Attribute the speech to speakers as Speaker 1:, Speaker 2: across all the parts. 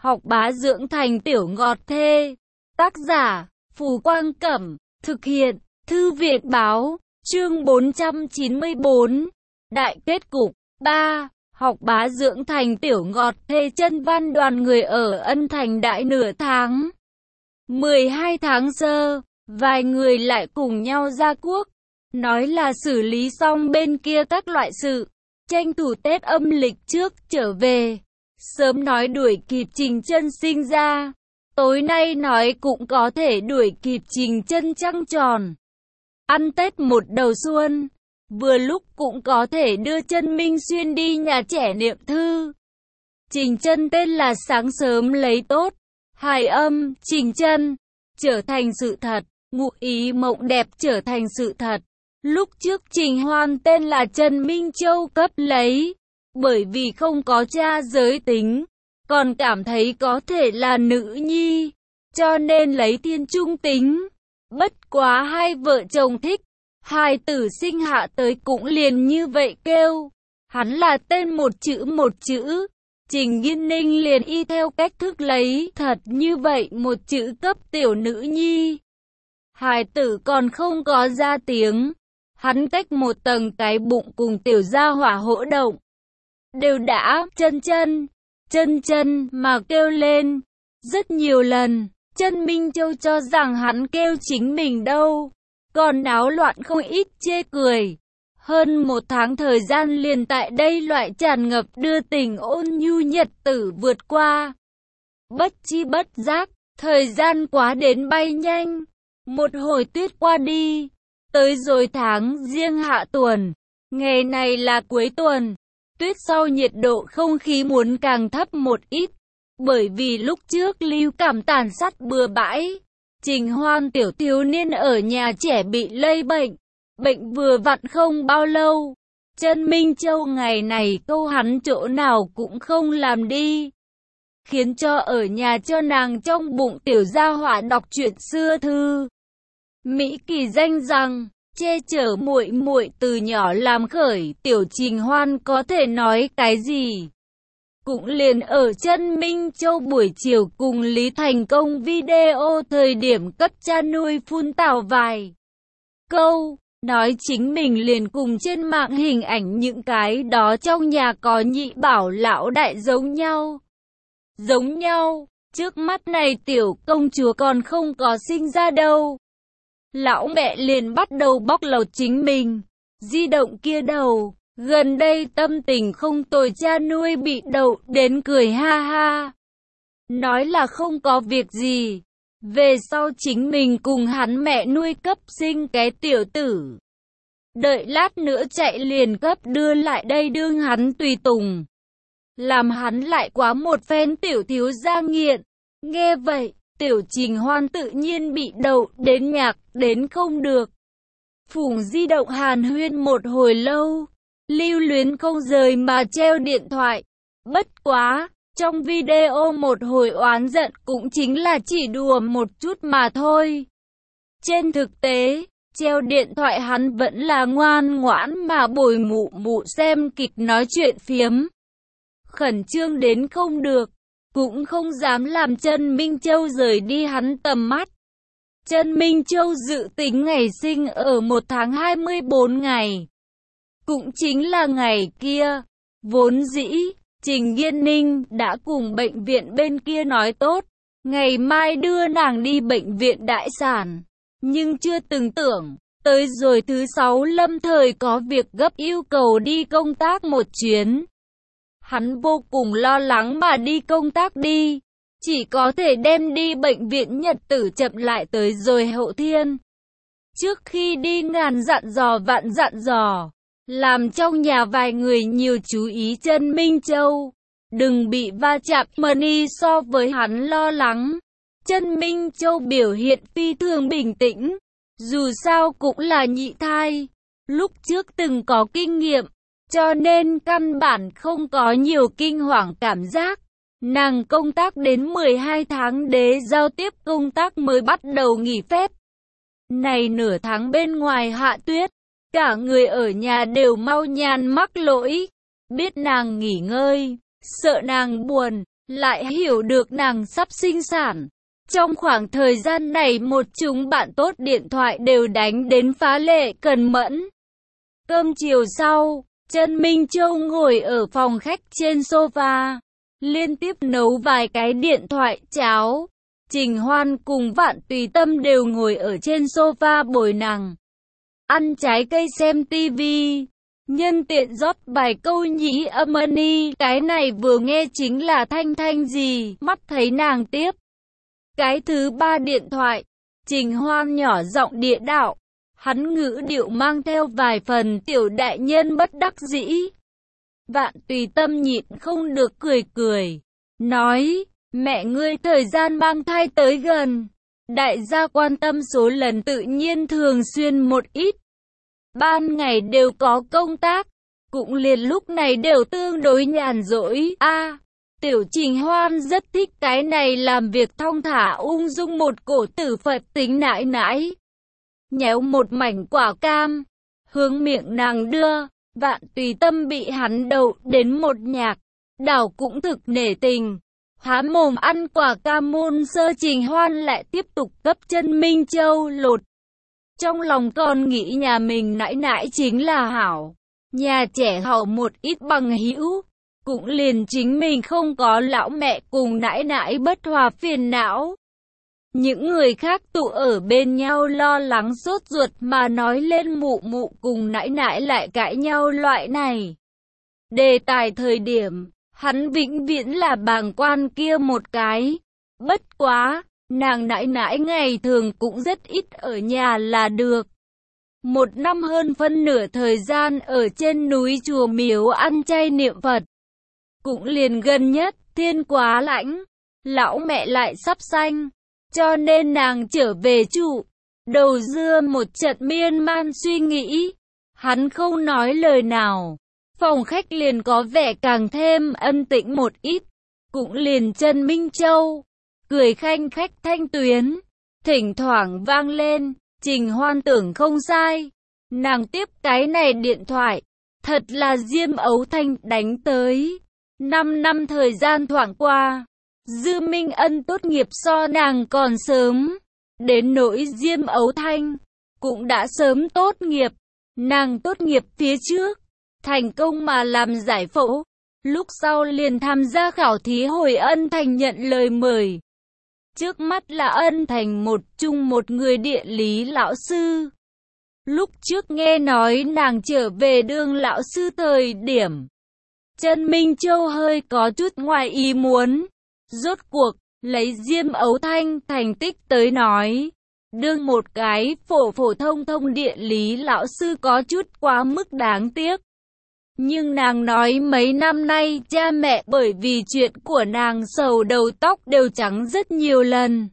Speaker 1: học bá dưỡng thành tiểu ngọt thê. Tác giả, Phù Quang Cẩm. Thực hiện, Thư viện Báo. Chương 494. Đại kết cục. 3. Học bá dưỡng thành tiểu ngọt thê. Chân văn đoàn người ở Ân Thành đại nửa tháng. 12 tháng sơ, vài người lại cùng nhau ra quốc. Nói là xử lý xong bên kia các loại sự, tranh thủ Tết âm lịch trước trở về. Sớm nói đuổi kịp Trình Chân sinh ra, tối nay nói cũng có thể đuổi kịp Trình Chân trăng tròn. Ăn Tết một đầu xuân, vừa lúc cũng có thể đưa Chân Minh Xuyên đi nhà trẻ niệm thư. Trình Chân tên là sáng sớm lấy tốt, hài âm, Trình Chân, trở thành sự thật, ngụ ý mộng đẹp trở thành sự thật. Lúc trước Trình Hoan tên là Trần Minh Châu cấp lấy, bởi vì không có cha giới tính, còn cảm thấy có thể là nữ nhi, cho nên lấy thiên trung tính. Bất quá hai vợ chồng thích, hai tử sinh hạ tới cũng liền như vậy kêu. Hắn là tên một chữ, Trình Nghiên Ninh liền y theo cách thức lấy thật như vậy một chữ cấp tiểu nữ nhi. Hài tử còn không có ra tiếng, hắn cách một tầng cái bụng cùng tiểu gia hỏa hỗ động. Đều đã chân chân mà kêu lên. Rất nhiều lần, Chân Minh Châu cho rằng hắn kêu chính mình đâu, còn náo loạn không ít chê cười. Hơn một tháng thời gian liền tại đây loại tràn ngập đưa tình ôn nhu nhật tử vượt qua. Bất chi bất giác, thời gian quá đến bay nhanh. Một hồi tuyết qua đi, tới rồi tháng Giêng hạ tuần. Ngày này là cuối tuần, tuyết sau nhiệt độ không khí muốn càng thấp một ít. Bởi vì lúc trước lưu cảm tàn sát bừa bãi, Trình Hoan tiểu thiếu niên ở nhà trẻ bị lây bệnh. Bệnh vừa vặn không bao lâu, Chân Minh Châu ngày này câu hắn chỗ nào cũng không làm đi, khiến cho ở nhà cho nàng trong bụng tiểu gia hỏa đọc truyện xưa thư. Mỹ Kỳ danh rằng, che chở muội muội từ nhỏ làm khởi, tiểu Trình Hoan có thể nói cái gì. Cũng liền ở Chân Minh Châu buổi chiều cùng Lý Thành Công video thời điểm cấp cha nuôi phun tào vài câu. Nói chính mình liền cùng trên mạng hình ảnh những cái đó trong nhà có nhị bảo lão đại giống nhau. Trước mắt này tiểu công chúa còn không có sinh ra đâu. Lão mẹ liền bắt đầu bóc lột chính mình. Di động kia đầu, gần đây tâm tình không tồi cha nuôi bị đậu đến cười ha ha. Nói là không có việc gì. Về sau chính mình cùng hắn mẹ nuôi cấp sinh cái tiểu tử. Đợi lát nữa chạy liền cấp đưa lại đây đương hắn tùy tùng. Làm hắn lại quá một phen tiểu thiếu gia nghiện. Nghe vậy, tiểu Trình Hoan tự nhiên bị đậu đến nhạc đến không được. Phùng di động hàn huyên một hồi lâu, lưu luyến không rời mà treo điện thoại. Bất quá, trong video một hồi oán giận cũng chính là chỉ đùa một chút mà thôi. Trên thực tế, treo điện thoại hắn vẫn là ngoan ngoãn mà bồi mụ mụ xem kịch nói chuyện phiếm. Khẩn trương đến không được, cũng không dám làm Chân Minh Châu rời đi hắn tầm mắt. Chân Minh Châu dự tính ngày sinh ở 1 tháng 24 ngày. Cũng chính là ngày kia, vốn dĩ, Trình Nghiên Ninh đã cùng bệnh viện bên kia nói tốt, ngày mai đưa nàng đi bệnh viện đại sản. Nhưng chưa từng tưởng, tới rồi thứ 6 lâm thời có việc gấp yêu cầu đi công tác một chuyến. Hắn vô cùng lo lắng mà đi công tác đi, chỉ có thể đem đi bệnh viện nhật tử chậm lại tới rồi hậu thiên. Trước khi đi ngàn dặn dò vạn dặn dò, làm trong nhà vài người nhiều chú ý Chân Minh Châu, đừng bị va chạm. Money so với hắn lo lắng, Chân Minh Châu biểu hiện phi thường bình tĩnh, dù sao cũng là nhị thai, lúc trước từng có kinh nghiệm, cho nên căn bản không có nhiều kinh hoàng cảm giác. Nàng công tác đến 12 tháng đế giao tiếp công tác mới bắt đầu nghỉ phép. Này nửa tháng bên ngoài hạ tuyết, cả người ở nhà đều mau nhàn mắc lỗi, biết nàng nghỉ ngơi, sợ nàng buồn, lại hiểu được nàng sắp sinh sản. Trong khoảng thời gian này một chúng bạn tốt điện thoại đều đánh đến phá lệ cần mẫn. Cơm chiều sau, Trần Minh Châu ngồi ở phòng khách trên sofa, liên tiếp nấu vài cái điện thoại cháo. Trình Hoan cùng Vạn Tùy Tâm đều ngồi ở trên sofa bồi nàng ăn trái cây xem tivi. Nhân tiện rót vài câu nhĩ âm ni, cái này vừa nghe chính là Thanh Thanh gì, mắt thấy nàng tiếp. Cái thứ ba điện thoại, Trình Hoan nhỏ giọng địa đạo, hắn ngữ điệu mang theo vài phần tiểu đại nhân bất đắc dĩ. Vạn Tùy Tâm nhịn không được cười cười, nói, mẹ ngươi thời gian mang thai tới gần, đại gia quan tâm số lần tự nhiên thường xuyên một ít. Ban ngày đều có công tác, cũng liền lúc này đều tương đối nhàn rỗi. Tiểu Trình Hoan rất thích cái này làm việc thong thả ung dung một cổ tử Phật tính nãi nãi. Nhéo một mảnh quả cam, hướng miệng nàng đưa, Vạn Tùy Tâm bị hắn đậu đến một nhạc, đảo cũng thực nể tình. Há mồm ăn quả cam môn sơ, Trình Hoan lại tiếp tục cấp Trần Minh Châu lột. Trong lòng còn nghĩ nhà mình nãi nãi chính là hảo, nhà trẻ hậu một ít bằng hữu, cũng liền chính mình không có lão mẹ cùng nãi nãi bất hòa phiền não. Những người khác tụ ở bên nhau lo lắng sốt ruột mà nói lên mụ mụ cùng nãi nãi lại cãi nhau loại này. Đề tài thời điểm, hắn vĩnh viễn là bàng quan kia một cái. Bất quá, nàng nãi nãi ngày thường cũng rất ít ở nhà là được. Một năm hơn phân nửa thời gian ở trên núi chùa miếu ăn chay niệm Phật. Cũng liền gần nhất, thiên quá lãnh, lão mẹ lại sắp sanh, cho nên nàng trở về trụ. Đầu dưa một trận miên man suy nghĩ, hắn không nói lời nào. Phòng khách liền có vẻ càng thêm ân tĩnh một ít, cũng liền Trần Minh Châu cười khanh khách thanh tuyến, thỉnh thoảng vang lên. Trình Hoan tưởng không sai, nàng tiếp cái này điện thoại, thật là Diêm Ấu Thanh đánh tới. 5 năm thời gian thoảng qua, Dư Minh Ân tốt nghiệp so nàng còn sớm, đến nỗi Diêm Ấu Thanh cũng đã sớm tốt nghiệp. Nàng tốt nghiệp phía trước thành công mà làm giải phẫu, lúc sau liền tham gia khảo thí hồi Ân Thành nhận lời mời. Trước mắt là Ân Thành một người địa lý lão sư. Lúc trước nghe nói nàng trở về đương lão sư thời điểm, Trần Minh Châu hơi có chút ngoài ý muốn. Rốt cuộc, lấy Diêm Ấu Thanh thành tích tới nói, đương một cái phổ thông địa lý lão sư có chút quá mức đáng tiếc. Nhưng nàng nói mấy năm nay cha mẹ bởi vì chuyện của nàng sầu đầu tóc đều trắng rất nhiều lần.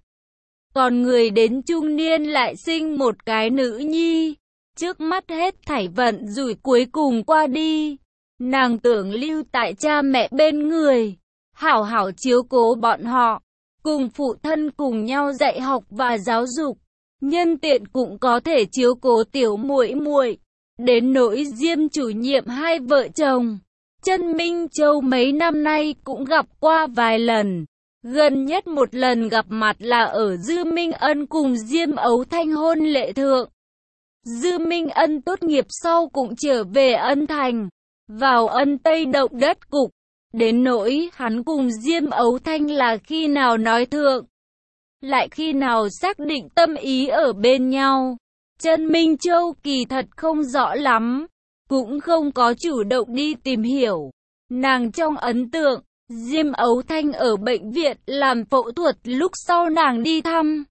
Speaker 1: Còn người đến trung niên lại sinh một cái nữ nhi. Trước mắt hết thảy vận rủi cuối cùng qua đi. Nàng tưởng lưu tại cha mẹ bên người, hảo hảo chiếu cố bọn họ, cùng phụ thân cùng nhau dạy học và giáo dục. Nhân tiện cũng có thể chiếu cố tiểu muội muội. Đến nỗi Diêm chủ nhiệm hai vợ chồng, Trần Minh Châu mấy năm nay cũng gặp qua vài lần. Gần nhất một lần gặp mặt là ở Dư Minh Ân cùng Diêm Ấu Thanh hôn lễ thượng. Dư Minh Ân tốt nghiệp sau cũng trở về Ân Thành, vào Ân Tây động đất cục. Đến nỗi hắn cùng Diêm Ấu Thanh là khi nào nói thượng, lại khi nào xác định tâm ý ở bên nhau, Trần Minh Châu kỳ thật không rõ lắm, cũng không có chủ động đi tìm hiểu. Nàng trong ấn tượng, Diêm Ấu Thanh ở bệnh viện làm phẫu thuật lúc sau nàng đi thăm.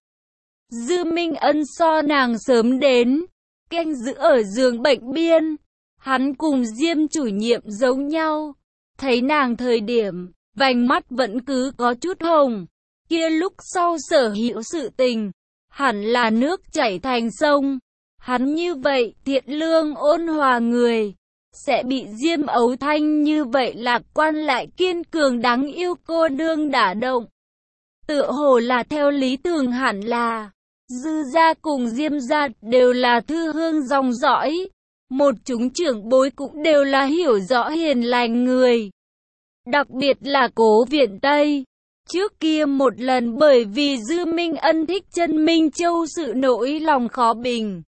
Speaker 1: Dư Minh Ân so nàng sớm đến, canh giữ ở giường bệnh biên. Hắn cùng Diêm chủ nhiệm giống nhau, thấy nàng thời điểm, vành mắt vẫn cứ có chút hồng. Kia lúc sau sở hữu sự tình, hẳn là nước chảy thành sông. Hắn như vậy thiện lương ôn hòa người, sẽ bị Diêm Ấu Thanh như vậy lạc quan lại kiên cường đáng yêu cô nương đả động. Tựa hồ là theo lý tưởng hẳn là, Dư gia cùng Diêm gia đều là thư hương dòng dõi. Một chúng trưởng bối cũng đều là hiểu rõ hiền lành người. đặc biệt là Cố Viện Tây. Trước kia một lần bởi vì Dư Minh Ân thích Chân Minh Châu sự nỗi lòng khó bình.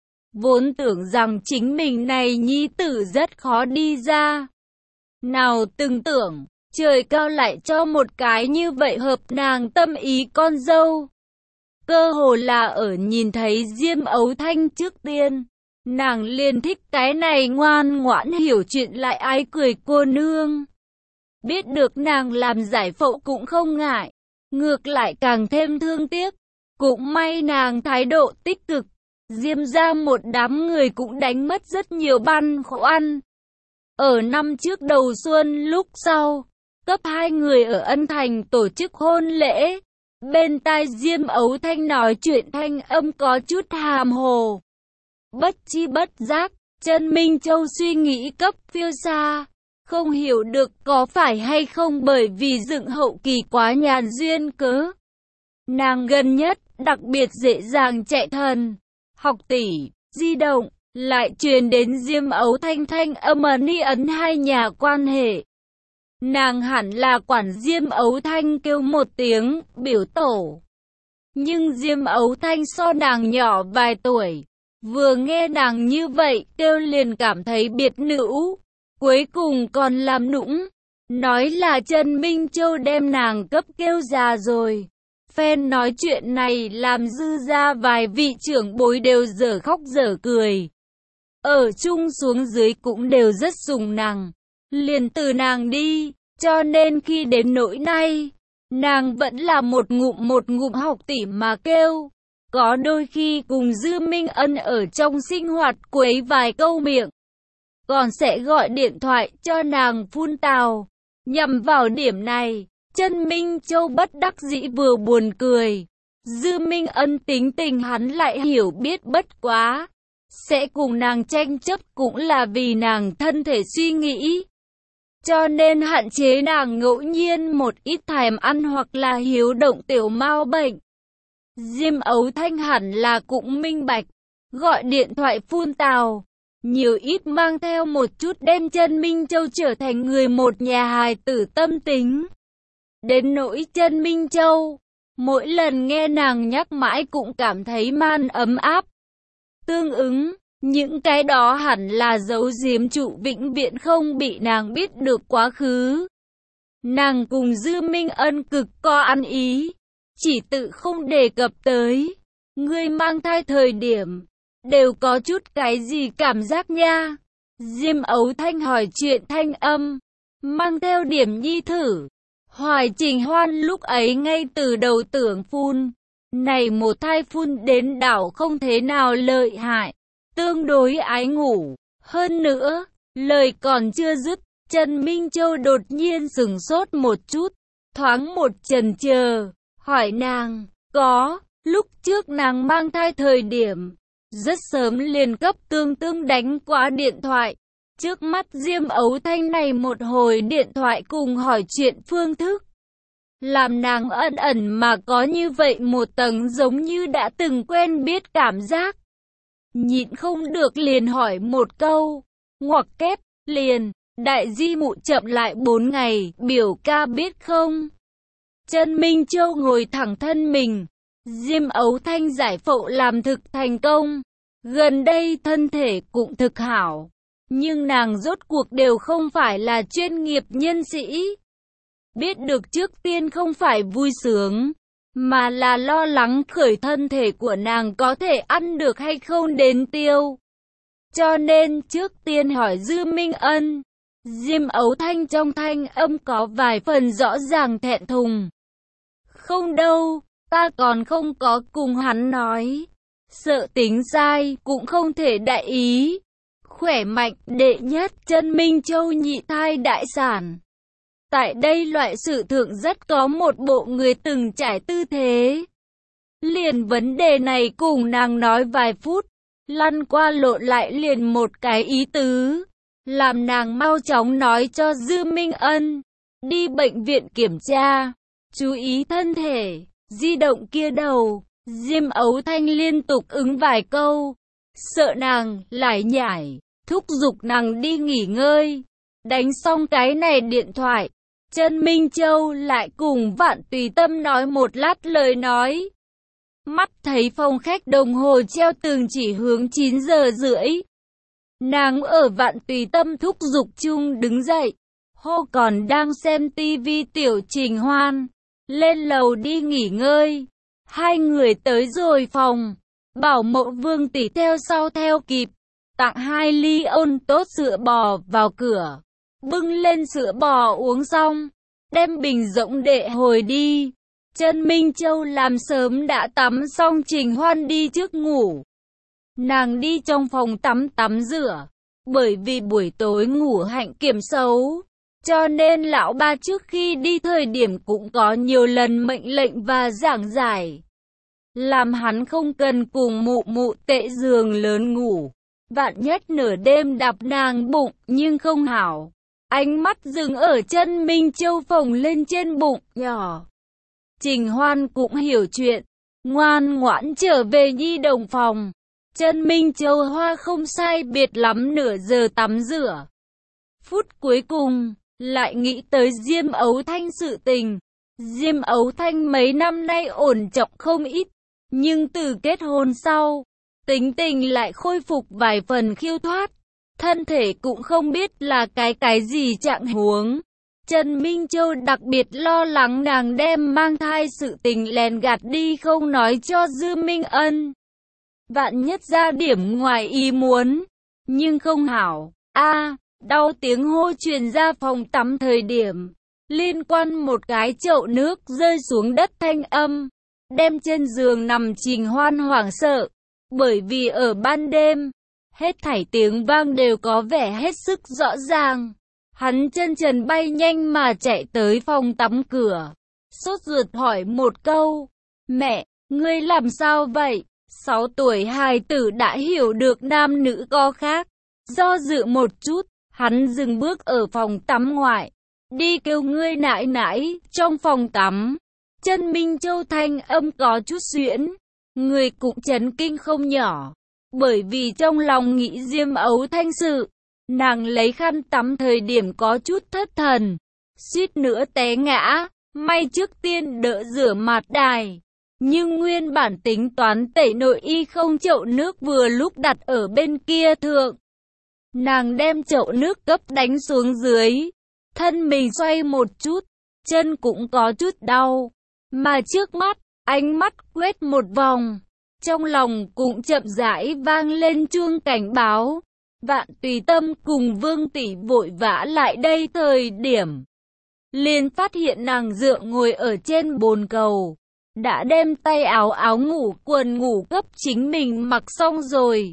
Speaker 1: Vốn tưởng rằng chính mình này nhi tử rất khó đi ra. Nào từng tưởng, trời cao lại cho một cái như vậy hợp nàng tâm ý con dâu. Cơ hồ là ở nhìn thấy Diêm Ấu Thanh trước tiên, nàng liền thích cái này ngoan ngoãn hiểu chuyện lại ái cười cô nương. Biết được nàng làm giải phẫu cũng không ngại, ngược lại càng thêm thương tiếc. Cũng may nàng thái độ tích cực, Diêm ra một đám người cũng đánh mất rất nhiều băn khoăn. Ở năm trước đầu xuân lúc sau, cấp 2 người ở Ân Thành tổ chức hôn lễ. Bên tai Diêm Ấu Thanh nói chuyện thanh âm có chút hàm hồ. Bất chi bất giác, Chân Minh Châu suy nghĩ cấp phiêu xa. Không hiểu được có phải hay không bởi vì dựng hậu kỳ quá nhàn duyên cớ. Nàng gần nhất đặc biệt dễ dàng chạy thần. Học tỷ, di động, lại truyền đến Diêm Ấu Thanh thanh âm ni ấn hai nhà quan hệ. Nàng hẳn là quản Diêm Ấu Thanh kêu một tiếng, biểu tổ. Nhưng Diêm Ấu Thanh so nàng nhỏ vài tuổi. Vừa nghe nàng như vậy, kêu liền cảm thấy biệt nữ. Cuối cùng còn làm nũng. Nói là Trần Minh Châu đem nàng cấp kêu già rồi. Phen nói chuyện này làm Dư ra vài vị trưởng bối đều dở khóc dở cười. Ở chung xuống dưới cũng đều rất sùng nàng. Liền từ nàng đi, cho nên khi đến nỗi này, nàng vẫn là một ngụm học tỷ mà kêu. Có đôi khi cùng Dư Minh Ân ở trong sinh hoạt quấy vài câu miệng. Còn sẽ gọi điện thoại cho nàng phun tào. Nhằm vào điểm này, Chân Minh Châu bất đắc dĩ vừa buồn cười. Dư Minh Ân tính tình hắn lại hiểu biết bất quá. Sẽ cùng nàng tranh chấp cũng là vì nàng thân thể suy nghĩ. Cho nên hạn chế nàng ngẫu nhiên một ít thèm ăn hoặc là hiếu động tiểu mao bệnh. Diêm Ấu Thanh hẳn là cũng minh bạch. Gọi điện thoại phun tào. Nhiều ít mang theo một chút đem Chân Minh Châu trở thành người một nhà hài tử tâm tính. Đến nỗi Chân Minh Châu, mỗi lần nghe nàng nhắc mãi cũng cảm thấy man ấm áp. Tương ứng, những cái đó hẳn là giấu giếm trụ vĩnh viễn không bị nàng biết được quá khứ. Nàng cùng Dư Minh Ân cực có ăn ý, chỉ tự không đề cập tới. Ngươi mang thai thời điểm, đều có chút cái gì cảm giác nha? Diêm Ấu Thanh hỏi chuyện thanh âm, mang theo điểm nhi thử. Hoài Trình Hoan lúc ấy ngay từ đầu tưởng phun. Này một thai phun đến đảo không thế nào lợi hại, tương đối ái ngủ. Hơn nữa, lời còn chưa dứt, Trần Minh Châu đột nhiên sửng sốt một chút, thoáng một chần chờ, hỏi nàng, có, lúc trước nàng mang thai thời điểm, rất sớm liền cấp Tương Tương đánh qua điện thoại. Trước mắt Diêm Ấu Thanh này một hồi điện thoại cùng hỏi chuyện phương thức, làm nàng ẩn ẩn mà có như vậy một tầng giống như đã từng quen biết cảm giác. Nhịn không được liền hỏi một câu, ngoặc kép, liền, đại di mụ chậm lại 4 ngày, biểu ca biết không? Trần Minh Châu ngồi thẳng thân mình, Diêm Ấu Thanh giải phẫu làm thực thành công, gần đây thân thể cũng thực hảo. Nhưng nàng rốt cuộc đều không phải là chuyên nghiệp nhân sĩ. Biết được trước tiên không phải vui sướng, mà là lo lắng khởi thân thể của nàng có thể ăn được hay không đến tiêu. Cho nên trước tiên hỏi Dư Minh Ân. Diêm Ấu Thanh trong thanh âm có vài phần rõ ràng thẹn thùng. Không đâu, ta còn không có cùng hắn nói. Sợ tính sai, cũng không thể đại ý. Khỏe mạnh, đệ nhất, Chân Minh Châu nhị thai đại sản. Tại đây loại sự thượng rất có một bộ người từng trải tư thế. Liền vấn đề này cùng nàng nói vài phút, lăn qua lộn lại liền một cái ý tứ. Làm nàng mau chóng nói cho Dư Minh Ân, đi bệnh viện kiểm tra, chú ý thân thể, di động kia đầu. Diêm Ấu Thanh liên tục ứng vài câu, sợ nàng lải nhải, thúc giục nàng đi nghỉ ngơi. Đánh xong cái này điện thoại, Trần Minh Châu lại cùng Vạn Tùy Tâm nói một lát lời nói. Mắt thấy phòng khách đồng hồ treo tường chỉ hướng 9 giờ rưỡi. Nàng ở Vạn Tùy Tâm thúc giục chung đứng dậy. Hô còn đang xem tivi Tiểu Trình Hoan. Lên lầu đi nghỉ ngơi. Hai người tới rồi phòng. Bảo mẫu Vương tỷ theo sau theo kịp. Tặng 2 ly ôn tốt sữa bò vào cửa. Bưng lên sữa bò uống xong. Đem bình rỗng đệ hồi đi. Trần Minh Châu làm sớm đã tắm xong Trình Hoan đi trước ngủ. Nàng đi trong phòng tắm rửa. Bởi vì buổi tối ngủ hạnh kiểm xấu. Cho nên lão ba trước khi đi thời điểm cũng có nhiều lần mệnh lệnh và giảng giải. Làm hắn không cần cùng mụ mụ tệ giường lớn ngủ. Vạn nhất nửa đêm đạp nàng bụng nhưng không hảo. Ánh mắt dừng ở Trần Minh Châu phồng lên trên bụng nhỏ. Trình Hoan cũng hiểu chuyện. Ngoan ngoãn trở về nhi đồng phòng. Trần Minh Châu hoa không sai biệt lắm nửa giờ tắm rửa. Phút cuối cùng, lại nghĩ tới Diêm Ấu Thanh sự tình. Diêm Ấu Thanh mấy năm nay ổn trọng không ít. Nhưng từ kết hôn sau, tính tình lại khôi phục vài phần khiêu thoát. Thân thể cũng không biết là cái gì trạng huống. Trần Minh Châu đặc biệt lo lắng nàng đem mang thai sự tình lèn gạt đi không nói cho Dư Minh Ân. Vạn nhất ra điểm ngoài ý muốn. Nhưng không hảo. Đau tiếng hô truyền ra phòng tắm thời điểm. Liên quan một cái chậu nước rơi xuống đất thanh âm. Đem trên giường nằm Trình Hoan hoảng sợ. Bởi vì ở ban đêm, hết thảy tiếng vang đều có vẻ hết sức rõ ràng. Hắn chân trần bay nhanh mà chạy tới phòng tắm cửa. Sốt ruột hỏi một câu. Mẹ, ngươi làm sao vậy? 6 tuổi hài tử đã hiểu được nam nữ có khác. Do dự một chút, hắn dừng bước ở phòng tắm ngoại. Đi kêu ngươi nãi nãi, trong phòng tắm. Trần Minh Châu thanh âm có chút xuyễn. Người cũng chấn kinh không nhỏ. Bởi vì trong lòng nghĩ Diêm Ấu Thanh sự. Nàng lấy khăn tắm thời điểm có chút thất thần. Suýt nữa té ngã. May trước tiên đỡ rửa mặt đài. Nhưng nguyên bản tính toán tẩy nội y không chậu nước vừa lúc đặt ở bên kia thượng. Nàng đem chậu nước cấp đánh xuống dưới. Thân mình xoay một chút. Chân cũng có chút đau. Mà trước mắt, ánh mắt quét một vòng. Trong lòng cũng chậm rãi vang lên chuông cảnh báo. Vạn Tùy Tâm cùng Vương tỷ vội vã lại đây thời điểm. Liền phát hiện nàng dựa ngồi ở trên bồn cầu. Đã đem tay áo ngủ quần ngủ cấp chính mình mặc xong rồi.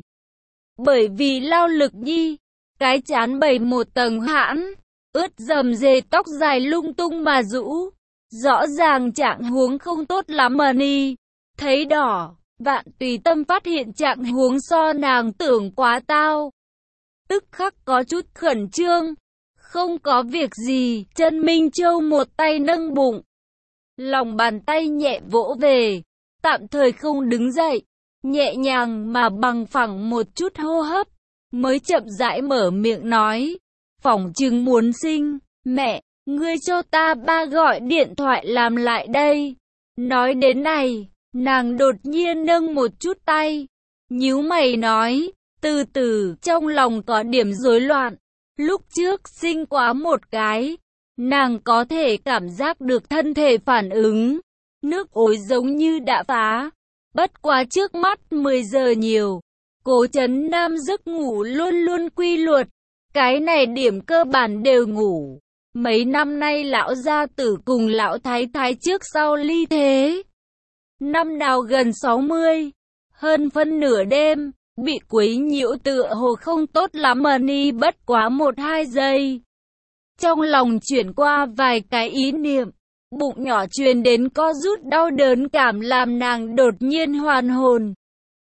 Speaker 1: Bởi vì lao lực nhi, cái trán bầy một tầng hãn, ướt dầm dề tóc dài lung tung mà rũ. Rõ ràng trạng huống không tốt lắm mà ni. Thấy đỏ, Vạn Tùy Tâm phát hiện trạng huống so nàng tưởng quá tao. Tức khắc có chút khẩn trương. Không có việc gì, Trần Minh Châu một tay nâng bụng. Lòng bàn tay nhẹ vỗ về, tạm thời không đứng dậy. Nhẹ nhàng mà bằng phẳng một chút hô hấp. Mới chậm rãi mở miệng nói. Phỏng chừng muốn sinh, mẹ. Ngươi cho ta ba gọi điện thoại làm lại đây. Nói đến này, nàng đột nhiên nâng một chút tay. Nhíu mày nói, từ từ, trong lòng có điểm rối loạn. Lúc trước sinh quá một cái, nàng có thể cảm giác được thân thể phản ứng. Nước ối giống như đã phá. Bất quá trước mắt 10 giờ nhiều. Cố Trấn Nam giấc ngủ luôn luôn quy luật. Cái này điểm cơ bản đều ngủ. Mấy năm nay lão gia tử cùng lão thái thái trước sau ly thế. Năm nào gần 60, hơn phân nửa đêm, bị quấy nhiễu tựa hồ không tốt lắm mà ni bất quá 1-2 giây. Trong lòng chuyển qua vài cái ý niệm, bụng nhỏ truyền đến co rút đau đớn cảm làm nàng đột nhiên hoàn hồn.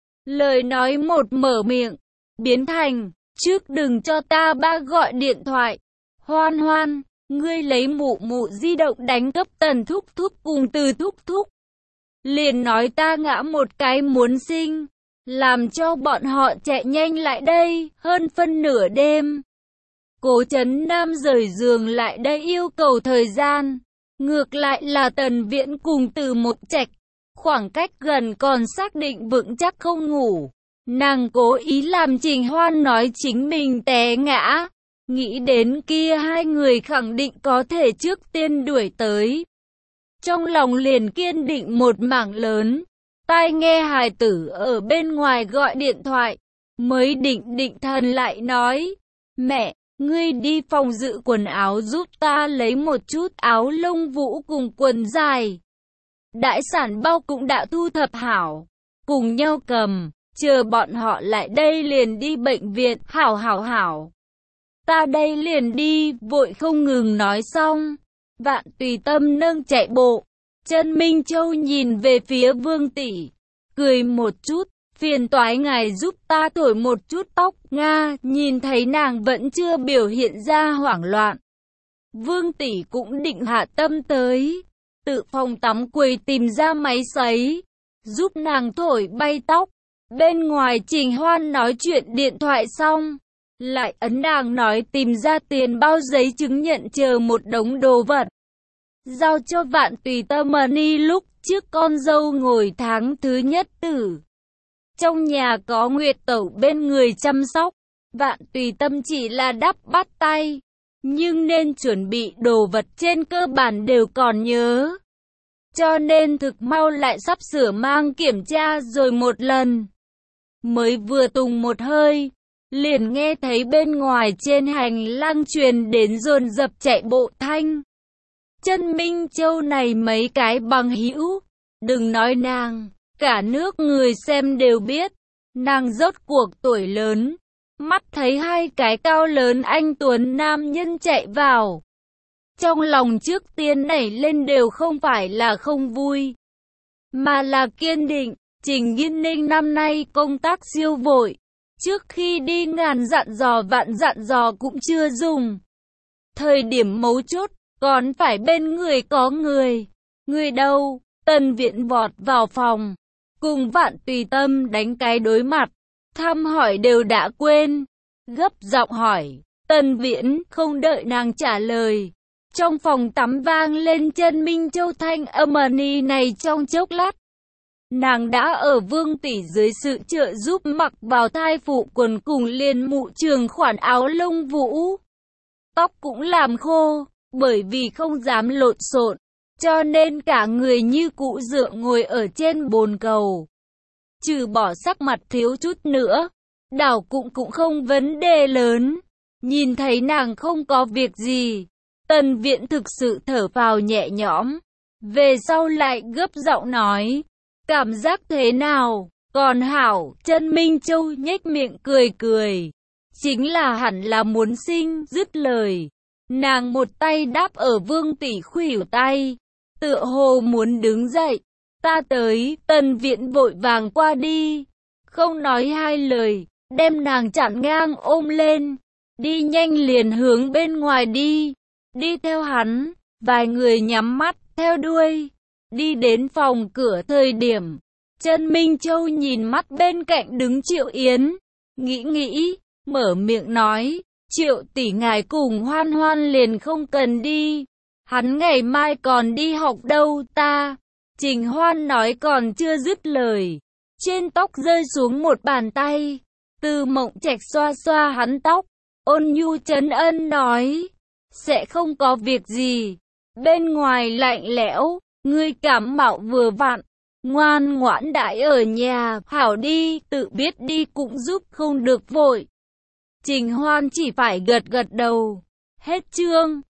Speaker 1: Lời nói một mở miệng, biến thành, trước đừng cho ta ba gọi điện thoại. Hoan Hoan. Ngươi lấy mụ mụ di động đánh cấp Tần thúc thúc cùng Từ thúc thúc. Liền nói ta ngã một cái muốn sinh. Làm cho bọn họ chạy nhanh lại đây, hơn phân nửa đêm. Cố Chấn Nam rời giường lại đây yêu cầu thời gian. Ngược lại là Tần Viễn cùng Từ Mộc Trạch, khoảng cách gần còn xác định vững chắc không ngủ. Nàng cố ý làm Trình Hoan nói chính mình té ngã. Nghĩ đến kia hai người khẳng định có thể trước tiên đuổi tới. Trong lòng liền kiên định một mảng lớn. Tai nghe hài tử ở bên ngoài gọi điện thoại. Mới định thần lại nói. Mẹ, ngươi đi phòng dự quần áo giúp ta lấy một chút áo lông vũ cùng quần dài. Đại sản bao cũng đã thu thập hảo. Cùng nhau cầm, chờ bọn họ lại đây liền đi bệnh viện. Hảo. Ta đây liền đi, vội không ngừng nói xong. Vạn Tùy Tâm nâng chạy bộ. Chân Minh Châu nhìn về phía Vương tỷ, cười một chút, phiền toái ngài giúp ta thổi một chút tóc. Nga, nhìn thấy nàng vẫn chưa biểu hiện ra hoảng loạn. Vương tỷ cũng định hạ tâm tới, tự phòng tắm quầy tìm ra máy sấy, giúp nàng thổi bay tóc. Bên ngoài Trình Hoan nói chuyện điện thoại xong, lại ấn nàng nói tìm ra tiền bao giấy chứng nhận chờ một đống đồ vật. Giao cho Vạn Tùy Tâm money lúc trước con dâu ngồi tháng thứ nhất tử. Trong nhà có Nguyệt Tẩu bên người chăm sóc, Vạn Tùy Tâm chỉ là đắp bắt tay, nhưng nên chuẩn bị đồ vật trên cơ bản đều còn nhớ. Cho nên thực mau lại sắp sửa mang kiểm tra rồi một lần. Mới vừa tùng một hơi, liền nghe thấy bên ngoài trên hành lang truyền đến dồn dập chạy bộ thanh. Chân Minh Châu này mấy cái bằng hữu, đừng nói nàng, cả nước người xem đều biết, nàng rốt cuộc tuổi lớn, mắt thấy hai cái cao lớn anh tuấn nam nhân chạy vào. Trong lòng trước tiên nảy lên đều không phải là không vui, mà là kiên định. Trình Nghiên Ninh năm nay công tác siêu vội, trước khi đi ngàn dặn dò vạn dặn dò cũng chưa dùng. Thời điểm mấu chốt, còn phải bên người có người. Người đâu? Tần Viễn vọt vào phòng, cùng Vạn Tùy Tâm đánh cái đối mặt, thăm hỏi đều đã quên, gấp giọng hỏi. Tần Viễn không đợi nàng trả lời, trong phòng tắm vang lên Chân Minh Châu thanh âm này trong chốc lát. Nàng đã ở Vương tỷ dưới sự trợ giúp mặc vào thai phụ quần cùng liền mụ trường khoản áo lông vũ. Tóc cũng làm khô, bởi vì không dám lộn xộn, cho nên cả người như cụ dựa ngồi ở trên bồn cầu. Trừ bỏ sắc mặt thiếu chút nữa, đảo cũng không vấn đề lớn. Nhìn thấy nàng không có việc gì, Tần Viễn thực sự thở phào nhẹ nhõm. Về sau lại gấp giọng nói, cảm giác thế nào? Còn hảo. Chân Minh Châu nhếch miệng cười. Chính là hẳn là muốn sinh. Dứt lời, nàng một tay đáp ở Vương tỷ khuỷu tay, tựa hồ muốn đứng dậy. Ta tới. Tần Viễn vội vàng qua đi, không nói hai lời, đem nàng chặn ngang ôm lên, đi nhanh liền hướng bên ngoài đi. Đi theo hắn, vài người nhắm mắt theo đuôi. Đi đến phòng cửa thời điểm, Chân Minh Châu nhìn mắt bên cạnh đứng Triệu Yến, nghĩ, mở miệng nói, Triệu tỷ ngài cùng Hoan Hoan liền không cần đi, hắn ngày mai còn đi học đâu ta. Trình Hoan nói còn chưa dứt lời, trên tóc rơi xuống một bàn tay, Từ Mộng Trạch xoa xoa hắn tóc, ôn nhu trấn ân nói, sẽ không có việc gì, bên ngoài lạnh lẽo. Ngươi cảm mạo vừa vặn, ngoan ngoãn đãi ở nhà, hảo đi, tự biết đi cũng giúp không được vội. Trình Hoan chỉ phải gật đầu. Hết chương.